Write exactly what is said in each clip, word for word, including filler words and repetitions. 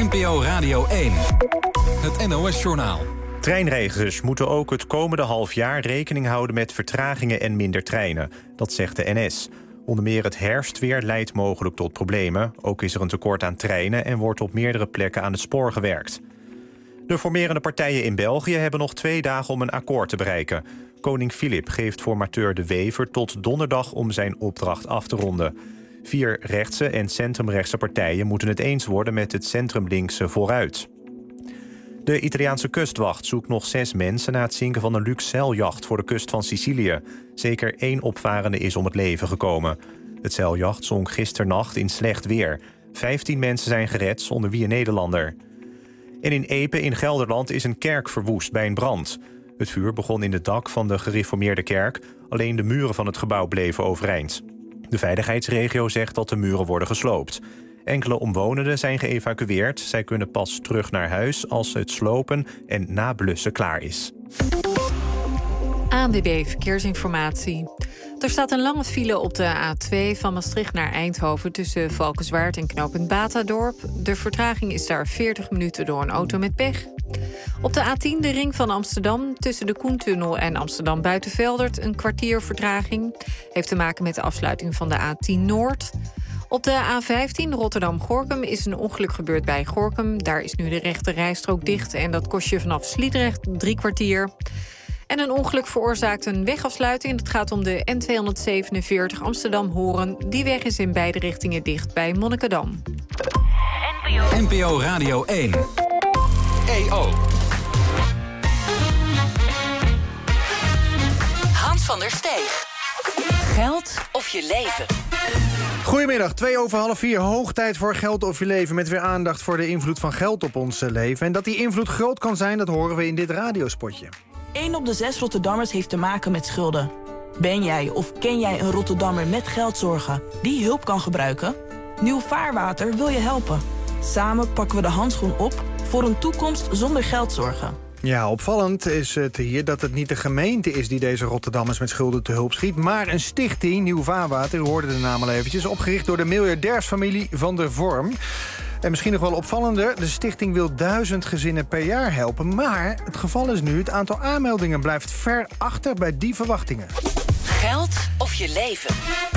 N P O Radio één. Het N O S-journaal. Treinreizigers moeten ook het komende half jaar rekening houden met vertragingen en minder treinen. Dat zegt de N S. Onder meer het herfstweer leidt mogelijk tot problemen. Ook is er een tekort aan treinen en wordt op meerdere plekken aan het spoor gewerkt. De formerende partijen in België hebben nog twee dagen om een akkoord te bereiken. Koning Filip geeft formateur De Wever tot donderdag om zijn opdracht af te ronden. Vier rechtse en centrumrechtse partijen moeten het eens worden met het centrumlinkse Vooruit. De Italiaanse kustwacht zoekt nog zes mensen na het zinken van een luxe zeiljacht voor de kust van Sicilië. Zeker één opvarende is om het leven gekomen. Het zeiljacht zonk gisternacht in slecht weer. Vijftien mensen zijn gered, onder wie een Nederlander. En in Epe in Gelderland is een kerk verwoest bij een brand. Het vuur begon in het dak van de gereformeerde kerk. Alleen de muren van het gebouw bleven overeind. De veiligheidsregio zegt dat de muren worden gesloopt. Enkele omwonenden zijn geëvacueerd. Zij kunnen pas terug naar huis als het slopen en nablussen klaar is. A N W B Verkeersinformatie. Er staat een lange file op de A twee van Maastricht naar Eindhoven tussen Valkenswaard en knooppunt Batadorp. De vertraging is daar veertig minuten door een auto met pech. Op de A tien, de ring van Amsterdam, tussen de Koentunnel en Amsterdam Buitenveldert een kwartier vertraging. Heeft te maken met de afsluiting van de A tien Noord. Op de A vijftien Rotterdam-Gorinchem is een ongeluk gebeurd bij Gorinchem. Daar is nu de rechte rijstrook dicht en dat kost je vanaf Sliedrecht drie kwartier. En een ongeluk veroorzaakt een wegafsluiting. Het gaat om de N tweehonderdzevenenveertig Amsterdam-Horen. Die weg is in beide richtingen dicht bij Monnikendam. N P O Radio één. E O. Hans van der Steeg. Geld of je leven? Goedemiddag, twee over half vier. Hoog tijd voor Geld of je leven. Met weer aandacht voor de invloed van geld op ons leven. En dat die invloed groot kan zijn, dat horen we in dit radiospotje. Eén op de zes Rotterdammers heeft te maken met schulden. Ben jij of ken jij een Rotterdammer met geldzorgen die hulp kan gebruiken? Nieuw Vaarwater wil je helpen. Samen pakken we de handschoen op voor een toekomst zonder geldzorgen. Ja, opvallend is het hier dat het niet de gemeente is die deze Rotterdammers met schulden te hulp schiet, maar een stichting, Nieuw Vaarwater, u hoorde de naam al eventjes, opgericht door de miljardairsfamilie Van der Vorm. En misschien nog wel opvallender, de stichting wil duizend gezinnen per jaar helpen. Maar het geval is nu, het aantal aanmeldingen blijft ver achter bij die verwachtingen. Geld of je leven?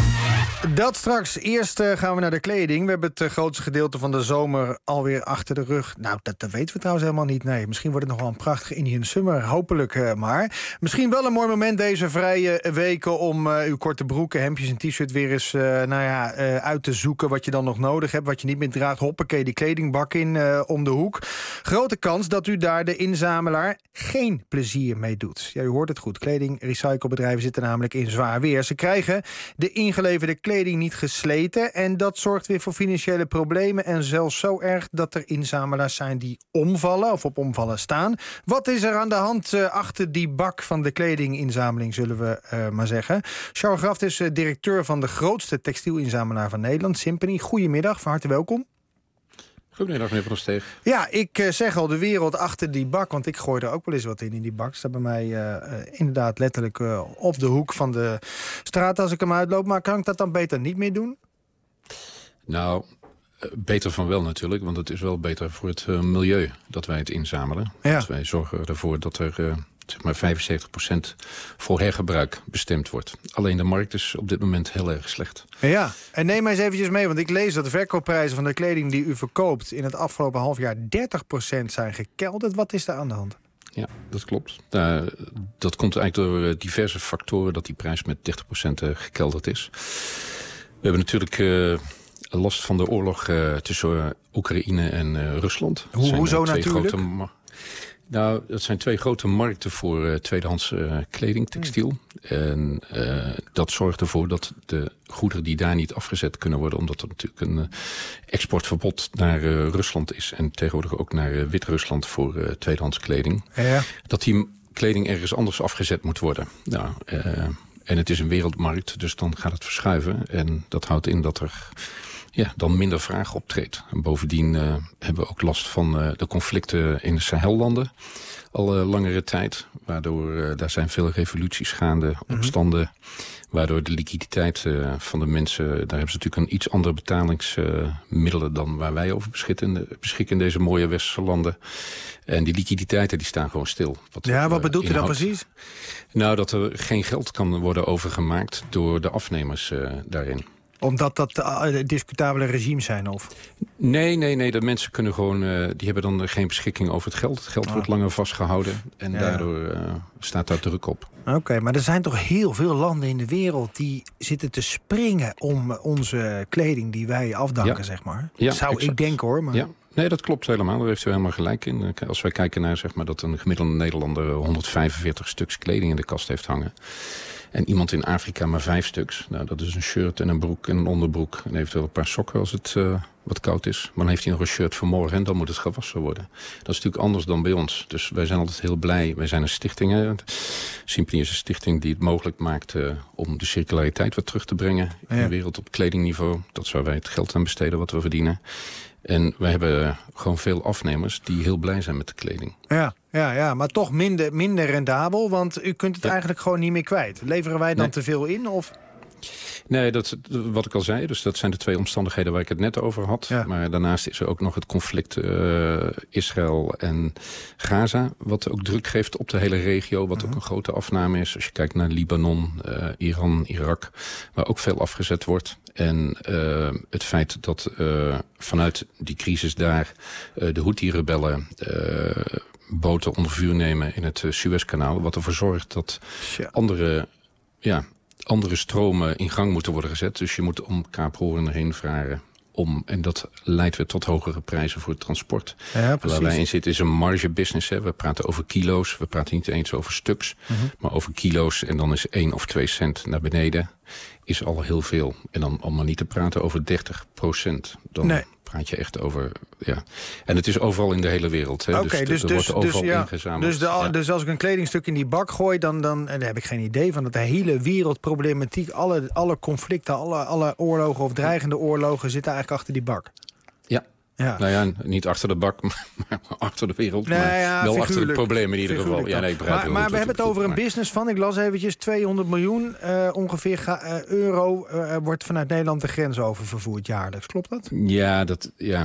Dat straks. Eerst uh, gaan we naar de kleding. We hebben het uh, grootste gedeelte van de zomer alweer achter de rug. Nou, dat, dat weten we trouwens helemaal niet. Nee, misschien wordt het nog wel een prachtige Indian Summer. Hopelijk uh, maar. Misschien wel een mooi moment deze vrije weken om uh, uw korte broeken, hemdjes en t-shirt weer eens uh, nou ja, uh, uit te zoeken wat je dan nog nodig hebt. Wat je niet meer draagt. Hoppakee, die kledingbak in uh, om de hoek. Grote kans dat u daar de inzamelaar geen plezier mee doet. Ja, u hoort het goed. Kledingrecyclebedrijven zitten namelijk in zwaar weer. Ze krijgen de ingeleverde kleding niet gesleten en dat zorgt weer voor financiële problemen en zelfs zo erg dat er inzamelaars zijn die omvallen of op omvallen staan. Wat is er aan de hand uh, achter die bak van de kledinginzameling, zullen we uh, maar zeggen. Charles Graft is uh, directeur van de grootste textielinzamelaar van Nederland, Simpany. Goedemiddag, van harte welkom. Goedemiddag, meneer Van der Steeg. Ja, ik uh, zeg al de wereld achter die bak, want ik gooi er ook wel eens wat in in die bak. Staat bij mij uh, uh, inderdaad letterlijk uh, op de hoek van de straat als ik hem uitloop. Maar kan ik dat dan beter niet meer doen? Nou, uh, beter van wel natuurlijk, want het is wel beter voor het uh, milieu dat wij het inzamelen. Ja. Dus wij zorgen ervoor dat er uh, zeg maar vijfenzeventig procent voor hergebruik bestemd wordt. Alleen de markt is op dit moment heel erg slecht. Ja, en neem mij eens eventjes mee, want ik lees dat de verkoopprijzen van de kleding die u verkoopt in het afgelopen half jaar dertig procent zijn gekelderd. Wat is daar aan de hand? Ja, dat klopt. Uh, dat komt eigenlijk door uh, diverse factoren dat die prijs met dertig procent uh, gekelderd is. We hebben natuurlijk uh, last van de oorlog uh, tussen uh, Oekraïne en uh, Rusland. Hoe, zijn, hoezo uh, twee natuurlijk? Grote Nou, dat zijn twee grote markten voor uh, tweedehands uh, kleding, textiel. Mm. En uh, dat zorgt ervoor dat de goederen die daar niet afgezet kunnen worden, omdat er natuurlijk een uh, exportverbod naar uh, Rusland is en tegenwoordig ook naar uh, Wit-Rusland voor uh, tweedehands kleding. Ja. Dat die kleding ergens anders afgezet moet worden. Nou, uh, en het is een wereldmarkt, dus dan gaat het verschuiven. En dat houdt in dat er ja, dan minder vraag optreedt. En bovendien uh, hebben we ook last van uh, de conflicten in de Sahellanden al uh, langere tijd. Waardoor uh, daar zijn veel revoluties gaande, opstanden. Mm-hmm. Waardoor de liquiditeit uh, van de mensen, daar hebben ze natuurlijk een iets andere betalingsmiddelen uh, dan waar wij over beschikken, beschikken in deze mooie westerse landen. En die liquiditeiten die staan gewoon stil. Wat ja, wat bedoelt u dan precies? Nou, dat er geen geld kan worden overgemaakt door de afnemers uh, daarin. Omdat dat uh, discutabele regimes zijn, of? Nee, nee, nee. De mensen kunnen gewoon, uh, die hebben dan geen beschikking over het geld. Het geld ah. wordt langer vastgehouden en ja. daardoor uh, staat daar druk op. Oké, okay, maar er zijn toch heel veel landen in de wereld die zitten te springen om onze kleding die wij afdanken, ja. zeg maar. Ja, zou exact. ik denken, hoor. Maar... Ja. Nee, dat klopt helemaal. Daar heeft u helemaal gelijk in. Als wij kijken naar, zeg maar, dat een gemiddelde Nederlander honderdvijfenveertig stuks kleding in de kast heeft hangen. En iemand in Afrika maar vijf stuks. Nou, dat is een shirt en een broek en een onderbroek. En eventueel een paar sokken als het uh, wat koud is. Maar dan heeft hij nog een shirt voor morgen en dan moet het gewassen worden. Dat is natuurlijk anders dan bij ons. Dus wij zijn altijd heel blij. Wij zijn een stichting. Hè. Simply is een stichting die het mogelijk maakt uh, om de circulariteit wat terug te brengen. Ja. In de wereld op kledingniveau. Dat zou wij het geld aan besteden wat we verdienen. En we hebben gewoon veel afnemers die heel blij zijn met de kleding. Ja, ja, ja, maar toch minder, minder rendabel, want u kunt het ja. eigenlijk gewoon niet meer kwijt. Leveren wij dan nee. te veel in? Of? Nee, dat, wat ik al zei, dus dat zijn de twee omstandigheden waar ik het net over had. Ja. Maar daarnaast is er ook nog het conflict uh, Israël en Gaza, wat ook druk geeft op de hele regio, wat uh-huh. ook een grote afname is. Als je kijkt naar Libanon, uh, Iran, Irak, waar ook veel afgezet wordt. En uh, het feit dat uh, vanuit die crisis daar uh, de Houthi-rebellen uh, boten onder vuur nemen in het uh, Suezkanaal, wat ervoor zorgt dat ja. andere... ja. andere stromen in gang moeten worden gezet. Dus je moet om Kaaphoorn heen varen. Om, en dat leidt weer tot hogere prijzen voor het transport. Ja, waar wij in zitten is een margebusiness. Hè. We praten over kilo's. We praten niet eens over stuks. Mm-hmm. Maar over kilo's. En dan is één of twee cent naar beneden. Is al heel veel. En dan allemaal niet te praten over dertig procent. Dan nee. praat je echt over... ja. En het is overal in de hele wereld. Oké, okay, dus, dus, er dus, wordt overal dus, ja, ingezameld. Dus, de, ja. dus als ik een kledingstuk in die bak gooi... dan, dan, dan heb ik geen idee van dat de hele wereldproblematiek... alle, alle conflicten, alle, alle oorlogen of dreigende oorlogen... zitten eigenlijk achter die bak. Ja. Ja. Nou ja, niet achter de bak, maar achter de wereld. Nee, maar ja, wel achter de problemen in ieder geval. Ja, nee, ik maar maar we hebben het over een business van, ik las eventjes, tweehonderd miljoen uh, ongeveer ga, uh, euro uh, wordt vanuit Nederland de grens over vervoerd jaarlijks. Klopt dat? Ja, dat, ja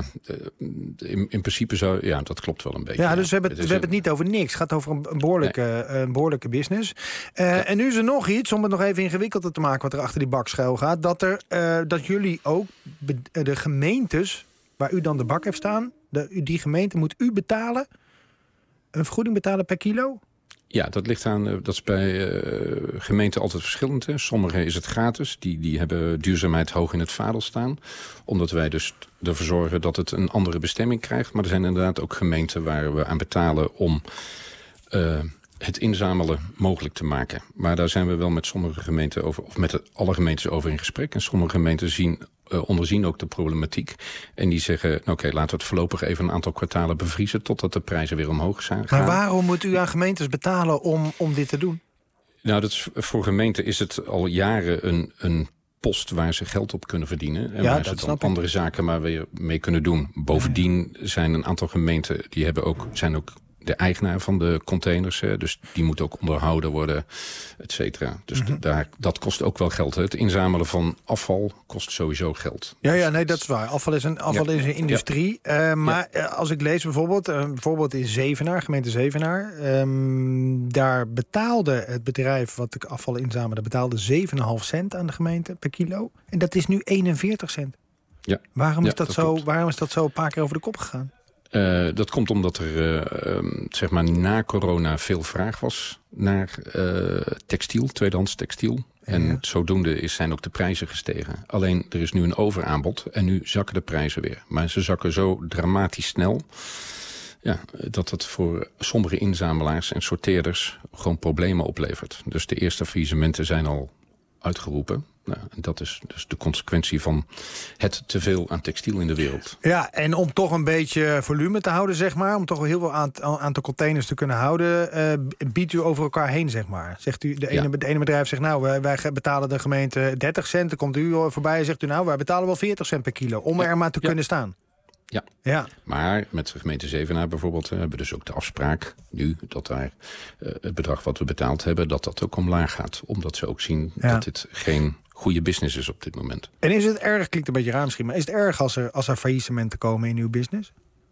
in, in principe zou, ja, dat klopt wel een beetje. Ja, dus we hebben het, we hebben het niet over niks. Het gaat over een, een, behoorlijke, nee. een behoorlijke business. Uh, ja. En nu is er nog iets, om het nog even ingewikkelder te maken wat er achter die bak schuil gaat. Dat, er, uh, dat jullie ook de gemeentes... waar u dan de bak heeft staan, de, die gemeente moet u betalen, een vergoeding betalen per kilo? Ja, dat ligt aan, dat is bij uh, gemeenten altijd verschillend. Hè. Sommige is het gratis, die, die hebben duurzaamheid hoog in het vaandel staan. Omdat wij dus ervoor zorgen dat het een andere bestemming krijgt. Maar er zijn inderdaad ook gemeenten waar we aan betalen om... Uh, het inzamelen mogelijk te maken. Maar daar zijn we wel met sommige gemeenten over, of met alle gemeentes over in gesprek. En sommige gemeenten zien, uh, onderzien ook de problematiek. En die zeggen, nou, oké, okay, laten we het voorlopig even een aantal kwartalen bevriezen totdat de prijzen weer omhoog gaan. Maar waarom moet u aan gemeentes betalen om, om dit te doen? Nou, dat is, voor gemeenten is het al jaren een, een post waar ze geld op kunnen verdienen. En ja, waar ze dan andere zaken maar weer mee kunnen doen. Bovendien zijn een aantal gemeenten, die hebben ook, zijn ook de eigenaar van de containers. Hè, dus die moet ook onderhouden worden, et cetera. Dus mm-hmm. daar, dat kost ook wel geld. Hè. Het inzamelen van afval kost sowieso geld. Ja, ja, nee, dat is waar. Afval is een, afval ja. is een industrie. Ja. Uh, maar ja. als ik lees bijvoorbeeld, uh, bijvoorbeeld in Zevenaar, gemeente Zevenaar... Um, daar betaalde het bedrijf wat de afval inzamelde... betaalde zeven komma vijf cent aan de gemeente per kilo. En dat is nu eenenveertig cent. Ja. Waarom, is ja, dat dat zo, waarom is dat zo een paar keer over de kop gegaan? Uh, dat komt omdat er uh, um, zeg maar na corona veel vraag was naar uh, textiel, tweedehands textiel. Ja. En zodoende is, zijn ook de prijzen gestegen. Alleen er is nu een overaanbod en nu zakken de prijzen weer. Maar ze zakken zo dramatisch snel... Ja, dat het voor sommige inzamelaars en sorteerders gewoon problemen oplevert. Dus de eerste faillissementen zijn al uitgeroepen. Nou, en dat is dus de consequentie van het teveel aan textiel in de wereld. Ja, en om toch een beetje volume te houden, zeg maar, om toch wel heel veel aan, aantal containers te kunnen houden, uh, biedt u over elkaar heen, zeg maar. Zegt u, de ene, ja. de ene bedrijf zegt, nou, wij, wij betalen de gemeente dertig cent, dan komt u voorbij en zegt u, nou, wij betalen wel veertig cent per kilo, om er maar te ja. kunnen staan. Ja. ja, maar met de gemeente Zevenaar bijvoorbeeld hebben we dus ook de afspraak nu dat daar uh, het bedrag wat we betaald hebben, dat dat ook omlaag gaat. Omdat ze ook zien ja. dat dit geen goede business is op dit moment. En is het erg, klinkt een beetje raar misschien, maar is het erg als er, als er faillissementen komen in uw business?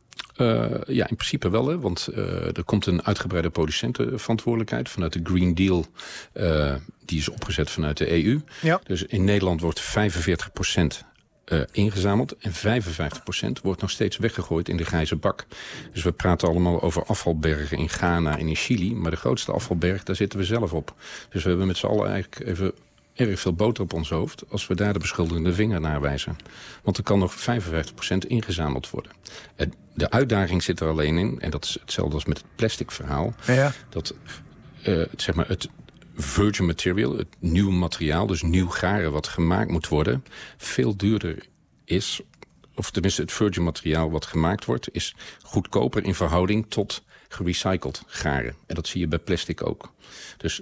Uh, ja, in principe wel, hè, want uh, er komt een uitgebreide producentenverantwoordelijkheid vanuit de Green Deal. Uh, die is opgezet vanuit de E U. Ja. Dus in Nederland wordt vijfenveertig procent Uh, ingezameld en vijfenvijftig procent wordt nog steeds weggegooid in de grijze bak. Dus we praten allemaal over afvalbergen in Ghana en in Chili, maar de grootste afvalberg, daar zitten we zelf op. Dus we hebben met z'n allen eigenlijk even erg veel boter op ons hoofd als we daar de beschuldigende vinger naar wijzen. Want er kan nog vijfenvijftig procent ingezameld worden. En de uitdaging zit er alleen in, en dat is hetzelfde als met het plastic verhaal, ja. dat uh, zeg maar het virgin material, het nieuw materiaal, dus nieuw garen wat gemaakt moet worden, veel duurder is, of tenminste het virgin materiaal wat gemaakt wordt, is goedkoper in verhouding tot gerecycled garen. En dat zie je bij plastic ook. Dus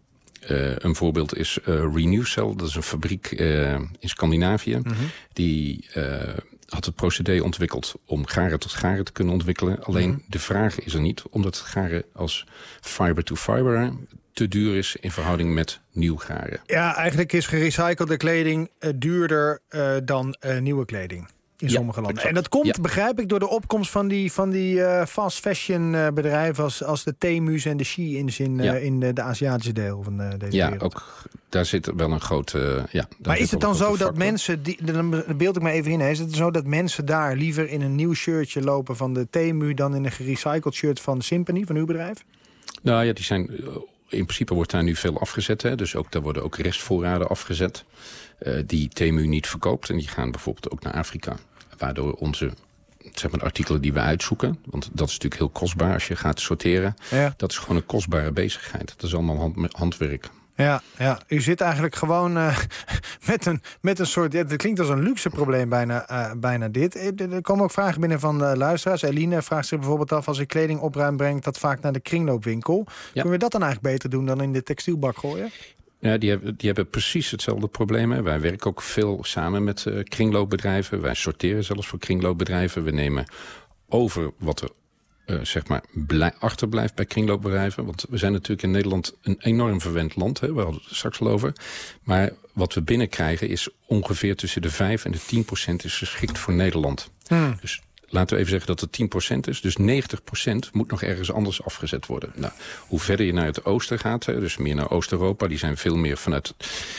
uh, een voorbeeld is uh, Renewcell, dat is een fabriek uh, in Scandinavië, mm-hmm. die uh, had het procedé ontwikkeld om garen tot garen te kunnen ontwikkelen. Alleen mm-hmm. de vraag is er niet, omdat garen als fiber to fiber te duur is in verhouding met nieuw garen. Ja, eigenlijk is gerecyclede kleding uh, duurder uh, dan uh, nieuwe kleding in ja, sommige landen. Exact. En dat komt, ja. begrijp ik, door de opkomst van die, van die uh, fast fashion uh, bedrijven als, als de Temu's en de Shein's in, uh, ja. in de, de Aziatische deel van uh, deze ja, wereld. Ja, ook daar zit wel een grote... Uh, ja, maar is het dan zo dat mensen, die, dan beeld ik me even in, is het zo dat mensen daar liever in een nieuw shirtje lopen van de Temu dan in een gerecycled shirt van Symphony, van uw bedrijf? Nou ja, die zijn... Uh, in principe wordt daar nu veel afgezet. Hè? Dus ook, daar worden ook restvoorraden afgezet. Uh, die Temu niet verkoopt. En die gaan bijvoorbeeld ook naar Afrika. Waardoor onze zeg maar, de artikelen die we uitzoeken. Want dat is natuurlijk heel kostbaar als je gaat sorteren. Ja. Dat is gewoon een kostbare bezigheid. Dat is allemaal hand, handwerk. Ja, ja, u zit eigenlijk gewoon uh, met, een, met een soort... Ja, het klinkt als een luxe probleem bijna, uh, bijna dit. Er komen ook vragen binnen van uh, luisteraars. Eline vraagt zich bijvoorbeeld af, als ik kleding opruim, brengt dat vaak naar de kringloopwinkel. Ja. Kunnen we dat dan eigenlijk beter doen dan in de textielbak gooien? Ja, die hebben, die hebben precies hetzelfde probleem. Hè. Wij werken ook veel samen met uh, kringloopbedrijven. Wij sorteren zelfs voor kringloopbedrijven. We nemen over wat er Uh, zeg maar blij, achterblijft bij kringloopbedrijven. Want we zijn natuurlijk in Nederland een enorm verwend land. Hè? We hadden het straks al over. Maar wat we binnenkrijgen is ongeveer tussen de vijf en de tien procent is geschikt voor Nederland. Hmm. Dus laten we even zeggen dat het tien procent is. Dus negentig procent moet nog ergens anders afgezet worden. Nou, hoe verder je naar het oosten gaat, hè, dus meer naar Oost-Europa, die zijn veel meer vanuit,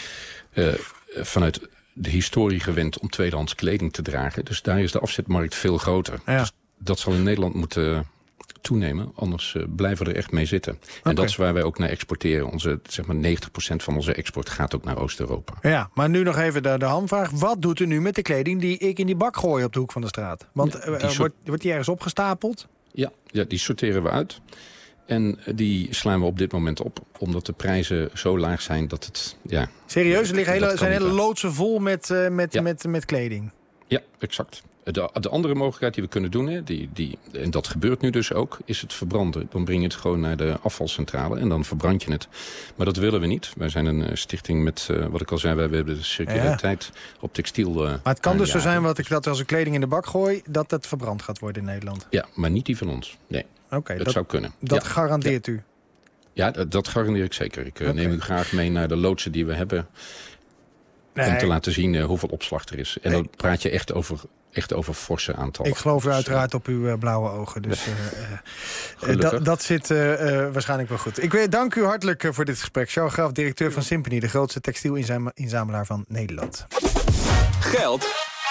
uh, vanuit de historie gewend om tweedehands kleding te dragen. Dus daar is de afzetmarkt veel groter. Ja. Dus dat zal in Nederland moeten toenemen, anders uh, blijven we er echt mee zitten. Okay. En dat is waar wij ook naar exporteren. Onze, zeg maar negentig procent van onze export gaat ook naar Oost-Europa. Ja, maar nu nog even de, de hamvraag. Wat doet u nu met de kleding die ik in die bak gooi op de hoek van de straat? Want ja, die uh, wordt, wordt die ergens opgestapeld? Ja, ja, die sorteren we uit. En die slaan we op dit moment op, omdat de prijzen zo laag zijn dat het... Ja, serieus? Er liggen hele, zijn hele loodsen vol met, uh, met, ja. met, met kleding? Ja, exact. De, de andere mogelijkheid die we kunnen doen, hè, die, die, en dat gebeurt nu dus ook, is het verbranden. Dan breng je het gewoon naar de afvalcentrale en dan verbrand je het. Maar dat willen we niet. Wij zijn een uh, stichting met, uh, wat ik al zei, wij hebben de circulariteit ja. op textiel. Uh, maar het kan dus zo zijn wat ik, dat als ik kleding in de bak gooi, dat het verbrand gaat worden in Nederland? Ja, maar niet die van ons. Nee, okay, dat, dat zou kunnen. Dat ja. garandeert ja. u? Ja, dat, dat garandeer ik zeker. Ik uh, okay. neem u graag mee naar de loodsen die we hebben. Nee. Om te laten zien uh, hoeveel opslag er is. En nee. dan praat je echt over... Echt over forse aantallen. Ik geloof er uiteraard op uw uh, blauwe ogen. Dus uh, uh, dat, dat zit uh, uh, waarschijnlijk wel goed. Ik wil dank u hartelijk uh, voor dit gesprek. Charles Graf, directeur van Symphony, de grootste textielinzamelaar van Nederland. Geld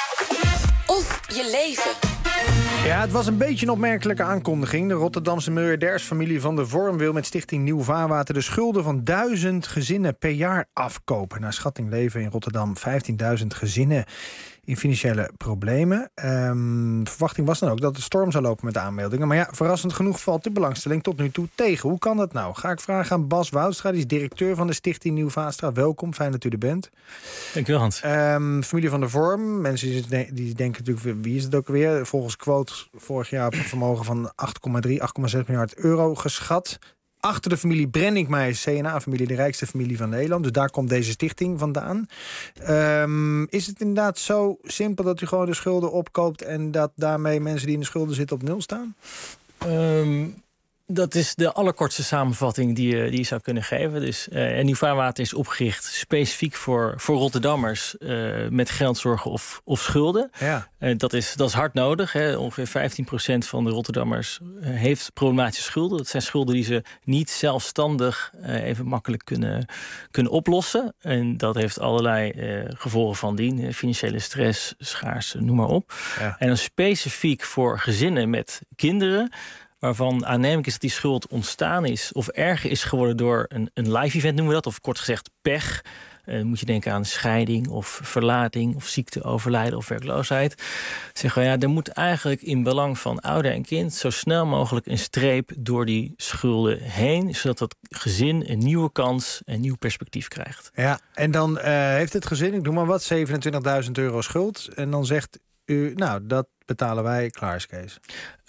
of je leven. Ja, het was een beetje een opmerkelijke aankondiging. De Rotterdamse miljardairsfamilie Van der Vorm wil met Stichting Nieuw Vaarwater de schulden van duizend gezinnen per jaar afkopen. Naar schatting leven in Rotterdam vijftienduizend gezinnen in financiële problemen. Um, verwachting was dan ook dat het storm zou lopen met de aanmeldingen. Maar ja, verrassend genoeg valt de belangstelling tot nu toe tegen. Hoe kan dat nou? Ga ik vragen aan Bas Woudstra, die is directeur van de Stichting Nieuw Vaatstra. Welkom, fijn dat u er bent. Dankjewel, Hans. Um, familie van der Vorm, mensen die, die denken natuurlijk, wie is het ook weer? Volgens quote vorig jaar op een vermogen van acht komma drie, acht komma zes miljard euro geschat. Achter de familie Brenningmeijer, C N A-familie, de rijkste familie van Nederland. Dus daar komt deze stichting vandaan. Um, is het inderdaad zo simpel dat u gewoon de schulden opkoopt en dat daarmee mensen die in de schulden zitten op nul staan? Um, dat is de allerkortste samenvatting die je, die je zou kunnen geven. Dus, uh, Nieuw Vaarwater is opgericht specifiek voor, voor Rotterdammers uh, met geldzorgen of, of schulden. Ja. Uh, dat, is, dat is hard nodig. Hè. Ongeveer vijftien procent van de Rotterdammers uh, heeft problematische schulden. Dat zijn schulden die ze niet zelfstandig uh, even makkelijk kunnen, kunnen oplossen. En dat heeft allerlei uh, gevolgen van dien. Uh, financiële stress, schaarste, noem maar op. Ja. En dan specifiek voor gezinnen met kinderen, waarvan aannemelijk is dat die schuld ontstaan is of erger is geworden door een, een live event, noemen we dat, of kort gezegd pech. Uh, moet je denken aan scheiding of verlating of ziekte, overlijden of werkloosheid. Zeggen we, ja, er moet eigenlijk in belang van ouder en kind zo snel mogelijk een streep door die schulden heen, zodat dat gezin een nieuwe kans, een nieuw perspectief krijgt. Ja, en dan uh, heeft het gezin, ik noem maar wat, zevenentwintigduizend euro schuld. En dan zegt u, nou, dat betalen wij, klaar is Kees.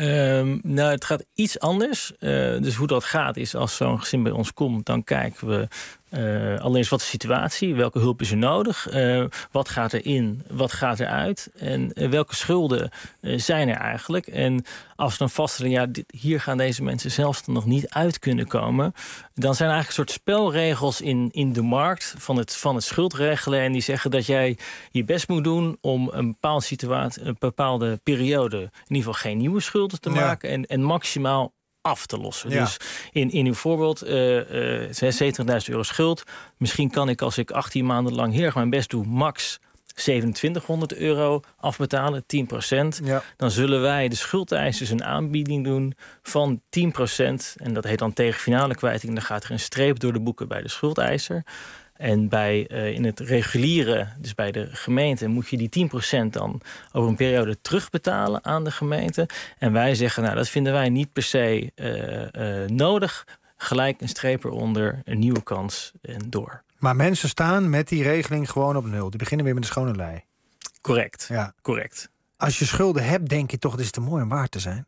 Um, nou, het gaat iets anders. Uh, dus hoe dat gaat is, als zo'n gezin bij ons komt, dan kijken we uh, allereerst wat is de situatie, welke hulp is er nodig, uh, wat gaat er in, wat gaat er uit en uh, welke schulden uh, zijn er eigenlijk. En als we dan vaststellen, ja, dit, hier gaan deze mensen zelfs nog niet uit kunnen komen, dan zijn er eigenlijk een soort spelregels in, in de markt van het, van het schuldregelen, en die zeggen dat jij je best moet doen om een bepaalde situatie, een bepaalde periode in ieder geval geen nieuwe schulden te maken, ja, en, en maximaal af te lossen. Ja. Dus in, in uw voorbeeld, uh, uh, zeventigduizend euro schuld. Misschien kan ik, als ik achttien maanden lang heel erg mijn best doe, max zevenentwintighonderd euro afbetalen, tien procent. Ja. Dan zullen wij de schuldeisers een aanbieding doen van tien procent. En dat heet dan tegen finale kwijting. Dan gaat er een streep door de boeken bij de schuldeiser. En bij, uh, in het reguliere, dus bij de gemeente, moet je die tien procent dan over een periode terugbetalen aan de gemeente. En wij zeggen, nou, dat vinden wij niet per se uh, uh, nodig. Gelijk een streep eronder, een nieuwe kans en door. Maar mensen staan met die regeling gewoon op nul. Die beginnen weer met een schone lei. Correct, ja. Correct. Als je schulden hebt, denk je toch, het is te mooi om waar te zijn.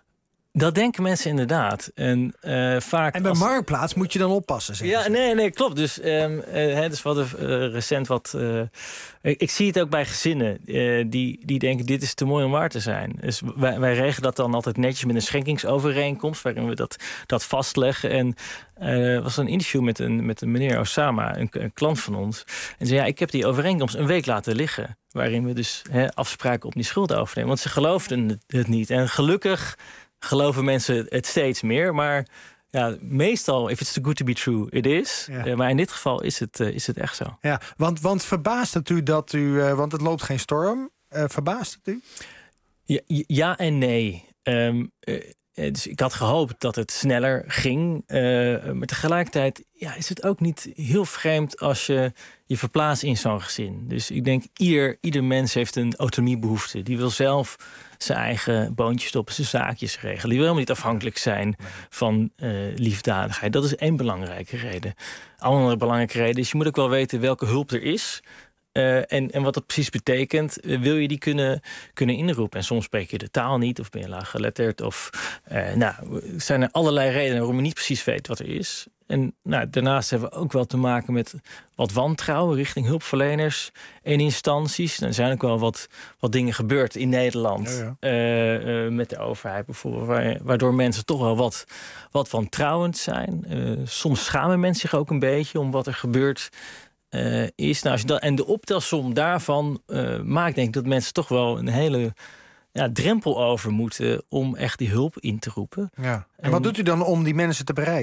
Dat denken mensen inderdaad. En, uh, vaak en bij als... Marktplaats moet je dan oppassen. Ja, nee, nee, klopt. Dus, um, uh, hè, dus we hadden uh, recent wat. Uh, ik, ik zie het ook bij gezinnen uh, die, die denken: dit is te mooi om waar te zijn. Dus wij, wij regelen dat dan altijd netjes met een schenkingsovereenkomst, waarin we dat, dat vastleggen. En er uh, was een interview met een, met een meneer Osama, een, een klant van ons. En zei: ja, ik heb die overeenkomst een week laten liggen, waarin we dus hè, afspraken op die schulden overnemen. Want ze geloofden het niet. En gelukkig geloven mensen het steeds meer, maar ja, meestal, if it's too good to be true, it is. Ja. Uh, maar in dit geval is het, uh, is het echt zo. Ja, want, want verbaast het u dat u, uh, want het loopt geen storm, uh, verbaast het u? Ja, ja en nee. Um, uh, dus ik had gehoopt dat het sneller ging. Uh, maar tegelijkertijd ja, is het ook niet heel vreemd als je je verplaatst in zo'n gezin. Dus ik denk, ieder, ieder mens heeft een autonomiebehoefte. Die wil zelf zijn eigen boontjes stoppen, zijn zaakjes regelen. Die wil helemaal niet afhankelijk zijn van uh, liefdadigheid. Dat is één belangrijke reden. Een andere belangrijke reden is, je moet ook wel weten welke hulp er is. Uh, en, en wat dat precies betekent, uh, wil je die kunnen, kunnen inroepen. En soms spreek je de taal niet, of ben je laag geletterd. Of uh, nou, zijn er allerlei redenen waarom je niet precies weet wat er is. En nou, daarnaast hebben we ook wel te maken met wat wantrouwen richting hulpverleners en instanties. Er zijn ook wel wat, wat dingen gebeurd in Nederland, ja, ja. Uh, uh, met de overheid bijvoorbeeld, waardoor mensen toch wel wat, wat wantrouwend zijn. Uh, soms schamen mensen zich ook een beetje om wat er gebeurt. Uh, is. Nou, als je dat, en de optelsom daarvan uh, maakt denk ik dat mensen toch wel een hele ja, drempel over moeten om echt die hulp in te roepen. Ja. En, en wat doet u dan om die mensen te bereiken?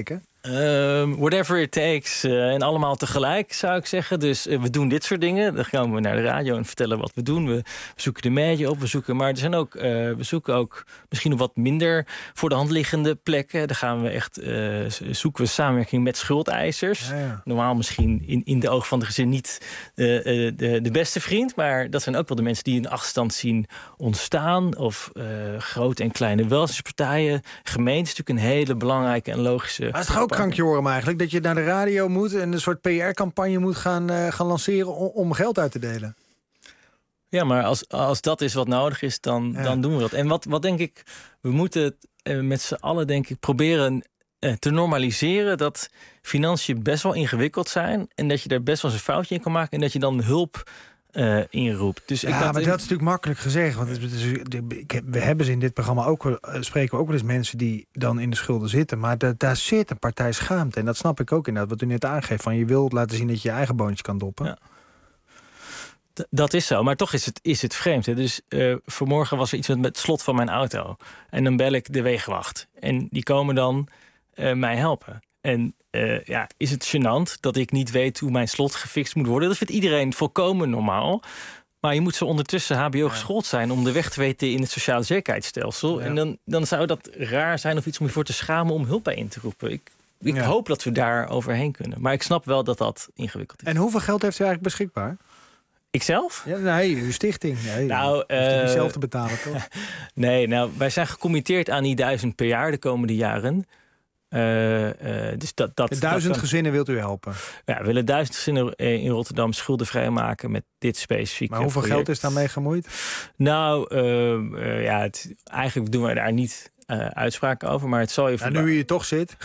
Um, whatever it takes. Uh, en allemaal tegelijk, zou ik zeggen. Dus uh, we doen dit soort dingen. Dan gaan we naar de radio en vertellen wat we doen. We, we zoeken de media op. We zoeken, maar er zijn ook, uh, we zoeken ook misschien wat minder voor de hand liggende plekken. Dan gaan we echt uh, zoeken we samenwerking met schuldeisers. Ja, ja. Normaal misschien in, in de ogen van de gezin niet uh, uh, de, de beste vriend. Maar dat zijn ook wel de mensen die een achterstand zien ontstaan. Of uh, grote en kleine welzijnspartijen. Gemeente is natuurlijk een hele belangrijke en logische... Maar is het ook krankje horen eigenlijk? Dat je naar de radio moet en een soort P R-campagne moet gaan, uh, gaan lanceren om, om geld uit te delen? Ja, maar als, als dat is wat nodig is, dan, ja. dan doen we dat. En wat, wat denk ik, we moeten het uh, met z'n allen denk ik proberen uh, te normaliseren dat financiën best wel ingewikkeld zijn en dat je daar best wel eens een foutje in kan maken en dat je dan hulp Uh, inroept. Dus ja, ik maar dat is natuurlijk makkelijk gezegd. Want het is, we hebben ze in dit programma ook, spreken we ook wel eens mensen die dan in de schulden zitten. Maar da, daar zit een partij schaamte. En dat snap ik ook inderdaad. Wat u net aangeeft. Van je wilt laten zien dat je je eigen boontje kan doppen. Ja. D- dat is zo. Maar toch is het, is het vreemd. Hè? Dus uh, vanmorgen was er iets met, met het slot van mijn auto. En dan bel ik de wegenwacht. En die komen dan uh, mij helpen. En uh, ja, is het gênant dat ik niet weet hoe mijn slot gefixt moet worden? Dat vindt iedereen volkomen normaal. Maar je moet zo ondertussen H B O geschoold zijn om de weg te weten in het sociale zekerheidsstelsel. Ja. En dan, dan zou dat raar zijn of iets om je voor te schamen om hulp bij in te roepen. Ik, ik ja. hoop dat we daar overheen kunnen. Maar ik snap wel dat dat ingewikkeld is. En hoeveel geld heeft u eigenlijk beschikbaar? Ikzelf? Ja, nee, uw stichting. Nee, nou, u hoeft uh, niet zelf te betalen, toch? Nee, nou, wij zijn gecommitteerd aan die duizend per jaar de komende jaren. Uh, uh, dus dat, dat, de duizend dat, gezinnen wilt u helpen? Ja, we willen duizend gezinnen in Rotterdam schuldenvrij maken met dit specifieke Maar hoeveel project. geld is daarmee gemoeid? Nou, uh, uh, ja, het, eigenlijk doen we daar niet uh, uitspraken over, maar het zal je... En nu u hier toch zit?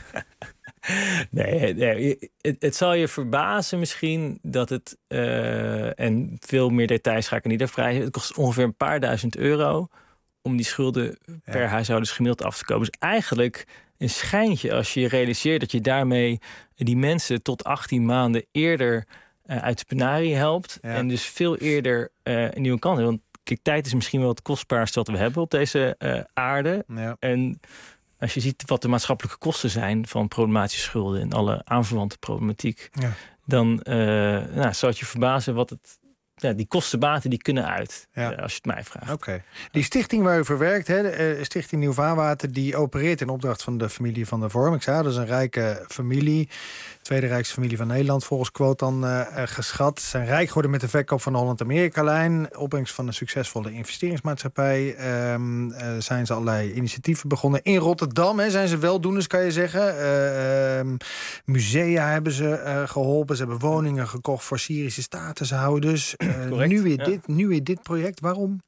nee, nee het, het zal je verbazen misschien dat het... Uh, en veel meer details ga ik er niet over vrij. Het kost ongeveer een paar duizend euro om die schulden per ja. huishoudens gemiddeld af te kopen. Dus eigenlijk een schijntje als je realiseert dat je daarmee die mensen tot achttien maanden eerder uh, uit de penarie helpt. Ja. En dus veel eerder uh, een nieuwe kant. Want kijk, tijd is misschien wel het kostbaarste wat we hebben op deze uh, aarde. Ja. En als je ziet wat de maatschappelijke kosten zijn van problematische schulden en alle aanverwante problematiek, ja. dan uh, nou, zal het je verbazen wat het... Ja, die kostenbaten die kunnen uit, ja. uh, als je het mij vraagt. Oké. Okay. Die stichting waar u voor werkt, hè, de uh, Stichting Nieuw Vaarwater, die opereert in opdracht van de familie Van der Vorm. Ik zei, dat is een rijke familie. Tweede rijkste familie van Nederland, volgens Quotan uh, geschat. Ze zijn rijk geworden met de verkoop van de Holland-Amerika-lijn. Opbrengst van een succesvolle investeringsmaatschappij. Um, uh, zijn ze allerlei initiatieven begonnen. In Rotterdam hè, zijn ze weldoeners, kan je zeggen. Uh, um, musea hebben ze uh, geholpen. Ze hebben woningen gekocht voor Syrische statushouders. Uh, nu, weer ja. dit, nu weer dit project. Waarom?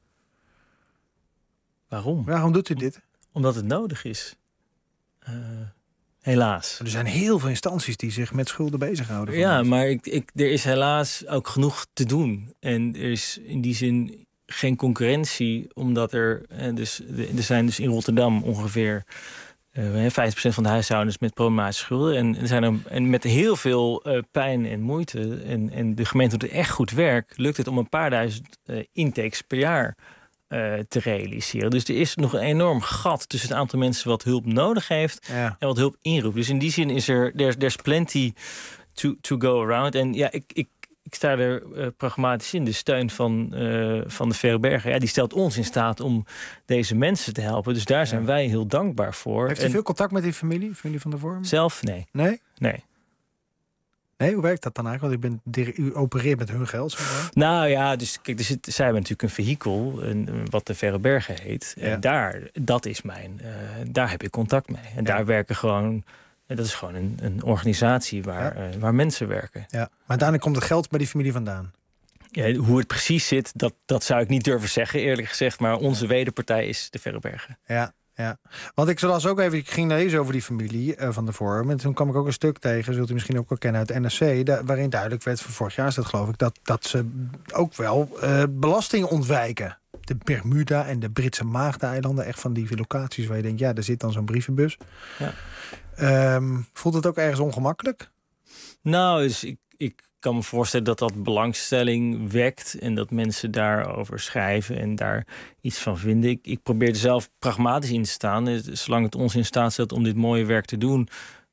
Waarom? Waarom doet u dit? Omdat het nodig is. Uh, helaas. Er zijn heel veel instanties die zich met schulden bezighouden. Ja, ons. maar ik, ik, er is helaas ook genoeg te doen. En er is in die zin geen concurrentie. Omdat er, eh, dus, er zijn dus in Rotterdam ongeveer Uh, vijftig procent van de huishoudens met problematische schulden. En, er zijn er, en met heel veel uh, pijn en moeite. En, en de gemeente doet echt goed werk. Lukt het om een paar duizend uh, intakes per jaar uh, te realiseren. Dus er is nog een enorm gat tussen het aantal mensen wat hulp nodig heeft. Ja. En wat hulp inroept. Dus in die zin is er there's, there's plenty to, to go around. En ja, ik, ik, ik sta er uh, pragmatisch in. De steun van, uh, van de Verbergen, ja, die stelt ons in staat om deze mensen te helpen. Dus daar zijn ja. wij heel dankbaar voor. Heeft u en veel contact met die familie, familie Van der Vorm? Zelf? Nee. Nee? Nee. Nee, hoe werkt dat dan eigenlijk? Want u, bent, u opereert met hun geld. Zo nou ja, dus kijk, er zit, zij hebben natuurlijk een vehikel, een, wat de Verbergen heet. Ja. En daar, dat is mijn, uh, daar heb ik contact mee. En ja. daar werken gewoon... En dat is gewoon een, een organisatie waar, ja. uh, waar mensen werken. Ja, maar uiteindelijk komt het geld bij die familie vandaan. Ja, hoe het precies zit, dat, dat zou ik niet durven zeggen, eerlijk gezegd. Maar onze ja. wederpartij is de Verbergen. Ja, ja. Want ik las ook even, ik ging lezen over die familie uh, Van der Vorm. En toen kwam ik ook een stuk tegen, zult u misschien ook wel kennen uit de N R C... Da- waarin duidelijk werd, van vorig jaar is dat geloof ik... dat, dat ze ook wel uh, belasting ontwijken. De Bermuda en de Britse Maagdeneilanden. Echt van die locaties waar je denkt, ja, daar zit dan zo'n brievenbus. Ja. Um, voelt het ook ergens ongemakkelijk? Nou, dus ik, ik kan me voorstellen dat dat belangstelling wekt... en dat mensen daarover schrijven en daar iets van vinden. Ik, ik probeer er zelf pragmatisch in te staan. Zolang het ons in staat stelt om dit mooie werk te doen...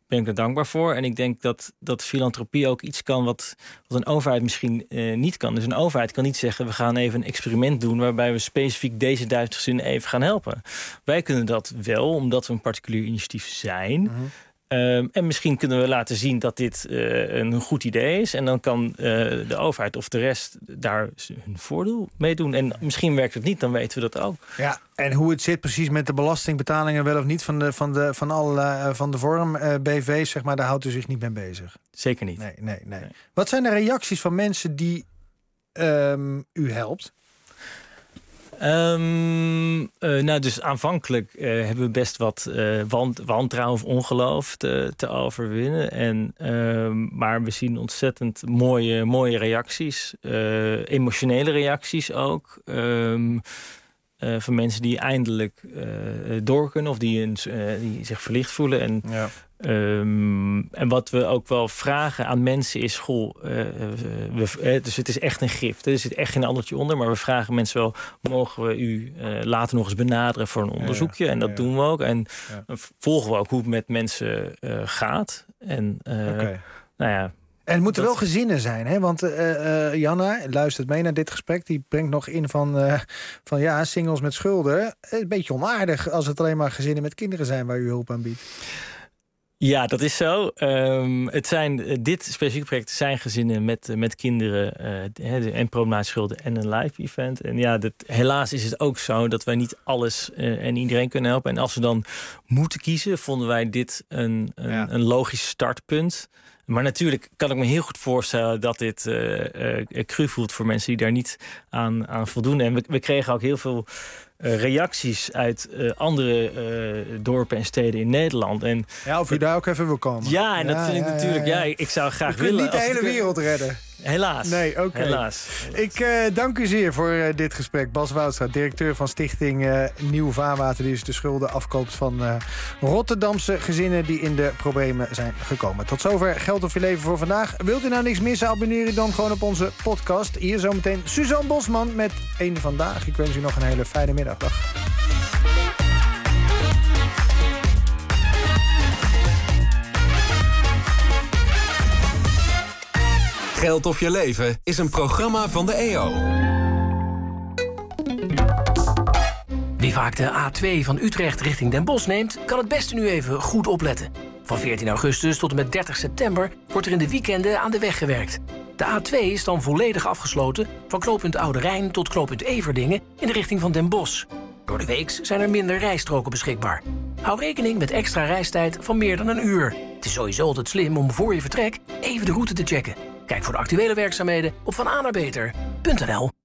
ben ik er dankbaar voor. En ik denk dat, dat filantropie ook iets kan wat, wat een overheid misschien uh, niet kan. Dus een overheid kan niet zeggen, we gaan even een experiment doen waarbij we specifiek deze duizend gezinnen even gaan helpen. Wij kunnen dat wel, omdat we een particulier initiatief zijn. Mm-hmm. Um, en misschien kunnen we laten zien dat dit uh, een goed idee is. En dan kan uh, de overheid of de rest daar hun voordeel mee doen. En misschien werkt het niet, dan weten we dat ook. Ja, en hoe het zit precies met de belastingbetalingen wel of niet van de, van de, van alle, uh, van de vorm uh, B V's, zeg maar, daar houdt u zich niet mee bezig. Zeker niet. Nee, nee, nee. nee. Wat zijn de reacties van mensen die um, u helpt? Um, uh, nou, dus aanvankelijk uh, hebben we best wat uh, want, wantrouwen of ongeloof te, te overwinnen. En, um, maar we zien ontzettend mooie, mooie reacties. Uh, emotionele reacties ook. Um, uh, van mensen die eindelijk uh, door kunnen of die, een, uh, die zich verlicht voelen. En, ja. Um, en wat we ook wel vragen aan mensen is, goh, uh, we, uh, dus het is echt een gift. Er zit echt geen andertje onder, maar we vragen mensen wel, mogen we u uh, later nog eens benaderen voor een onderzoekje? Ja, ja. En dat ja, ja. doen we ook. En ja. volgen we ook hoe het met mensen uh, gaat. En uh, okay. nou ja. En het moeten dat... wel gezinnen zijn, hè? Want uh, uh, Janna luistert mee naar dit gesprek. Die brengt nog in van, uh, van ja, singles met schulden. Een beetje onaardig als het alleen maar gezinnen met kinderen zijn waar u hulp aan biedt. Ja, dat is zo. Um, het zijn, dit specifieke project zijn gezinnen met, met kinderen uh, en problematische schulden en een live event. En ja, dat, helaas is het ook zo dat wij niet alles uh, en iedereen kunnen helpen. En als we dan moeten kiezen, vonden wij dit een, een, ja. een logisch startpunt. Maar natuurlijk kan ik me heel goed voorstellen dat dit uh, uh, cru voelt voor mensen die daar niet aan, aan voldoen. En we, we kregen ook heel veel uh, reacties uit uh, andere uh, dorpen en steden in Nederland. En, ja, of u daar ook even wil komen. Ja, en ja, dat vind ja, ik natuurlijk... Ja, ja, ik zou graag u willen... kunt niet de hele wereld redden. Helaas. Nee, oké. Okay. Helaas. Ik uh, dank u zeer voor uh, dit gesprek. Bas Woudstra, directeur van stichting uh, Nieuw Vaarwater... die dus de schulden afkoopt van uh, Rotterdamse gezinnen... die in de problemen zijn gekomen. Tot zover Geld of je leven voor vandaag. Wilt u nou niks missen, abonneer u dan gewoon op onze podcast. Hier zometeen Suzanne Bosman met Eén Vandaag. Ik wens u nog een hele fijne middag. Dag. Geld of je leven is een programma van de E O. Wie vaak de A twee van Utrecht richting Den Bosch neemt, kan het beste nu even goed opletten. Van veertien augustus tot en met dertig september wordt er in de weekenden aan de weg gewerkt. De A twee is dan volledig afgesloten van knooppunt Oude Rijn tot knooppunt Everdingen in de richting van Den Bosch. Door de weeks zijn er minder rijstroken beschikbaar. Hou rekening met extra reistijd van meer dan een uur. Het is sowieso altijd slim om voor je vertrek even de route te checken. Kijk voor de actuele werkzaamheden op van a naar beter punt n l.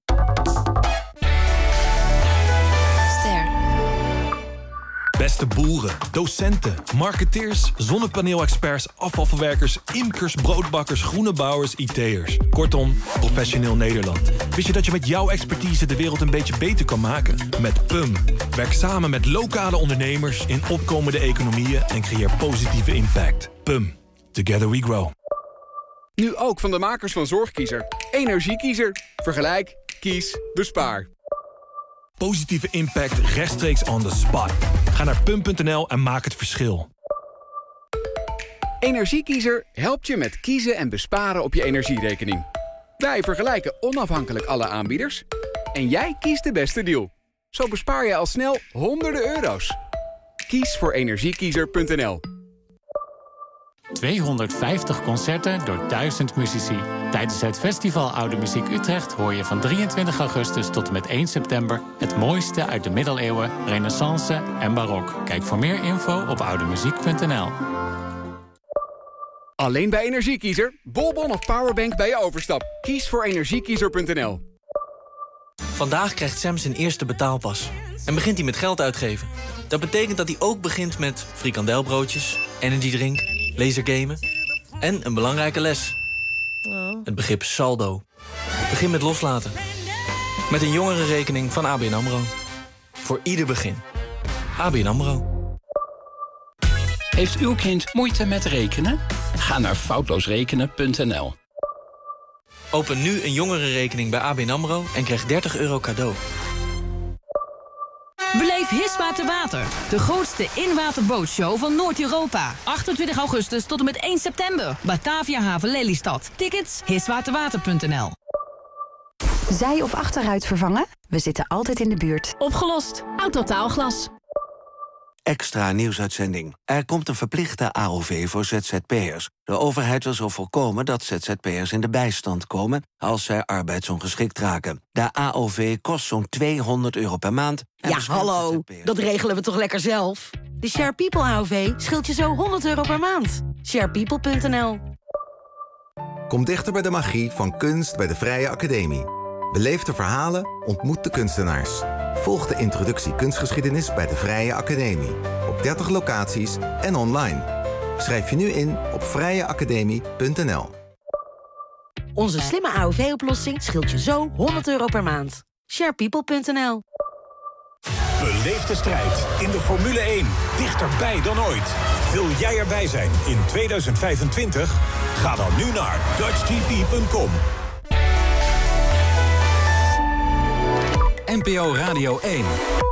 Ster. Beste boeren, docenten, marketeers, zonnepaneel-experts, afvalverwerkers, imkers, broodbakkers, groenebouwers, I T'ers. Kortom, professioneel Nederland. Wist je dat je met jouw expertise de wereld een beetje beter kan maken? Met P U M. Werk samen met lokale ondernemers in opkomende economieën en creëer positieve impact. P U M. Together we grow. Nu ook van de makers van Zorgkiezer. Energiekiezer. Vergelijk, kies, bespaar. Positieve impact rechtstreeks on the spot. Ga naar pum punt n l en maak het verschil. Energiekiezer helpt je met kiezen en besparen op je energierekening. Wij vergelijken onafhankelijk alle aanbieders. En jij kiest de beste deal. Zo bespaar je al snel honderden euro's. Kies voor energiekiezer punt n l. tweehonderdvijftig concerten door duizend muzici. Tijdens het festival Oude Muziek Utrecht hoor je van drieëntwintig augustus tot en met één september... het mooiste uit de middeleeuwen, renaissance en barok. Kijk voor meer info op oude muziek punt n l. Alleen bij Energiekiezer. Bolbon of powerbank bij je overstap. Kies voor energiekiezer punt n l. Vandaag krijgt Sam zijn eerste betaalpas. En begint hij met geld uitgeven. Dat betekent dat hij ook begint met frikandelbroodjes, energiedrink, lasergamen en een belangrijke les. Het begrip saldo. Begin met loslaten. Met een jongerenrekening van A B N AMRO. Voor ieder begin. A B N AMRO. Heeft uw kind moeite met rekenen? Ga naar foutloosrekenen punt n l. Open nu een jongerenrekening bij A B N AMRO en krijg dertig euro cadeau. Beleef Hiswater Water, de grootste in-waterbootshow van Noord-Europa. achtentwintig augustus tot en met één september. Batavia Haven Lelystad. Tickets hiswaterwater punt n l. Zij- of achteruit vervangen? We zitten altijd in de buurt. Opgelost. Autotaalglas. Extra nieuwsuitzending. Er komt een verplichte A O V voor Z Z P'ers. De overheid wil zo voorkomen dat Z Z P'ers in de bijstand komen als zij arbeidsongeschikt raken. De A O V kost zo'n tweehonderd euro per maand. Ja, hallo. Dat regelen we toch lekker zelf? De Share People A O V scheelt je zo honderd euro per maand. share people punt n l. Kom dichter bij de magie van kunst bij de Vrije Academie. Beleef de verhalen, ontmoet de kunstenaars. Volg de introductie kunstgeschiedenis bij de Vrije Academie. Op dertig locaties en online. Schrijf je nu in op vrije academie punt n l. Onze slimme A O V-oplossing scheelt je zo honderd euro per maand. share people punt n l. Beleef de strijd in de Formule één. Dichterbij dan ooit. Wil jij erbij zijn in tweeduizend vijfentwintig? Ga dan nu naar dutch g p punt com. N P O Radio één.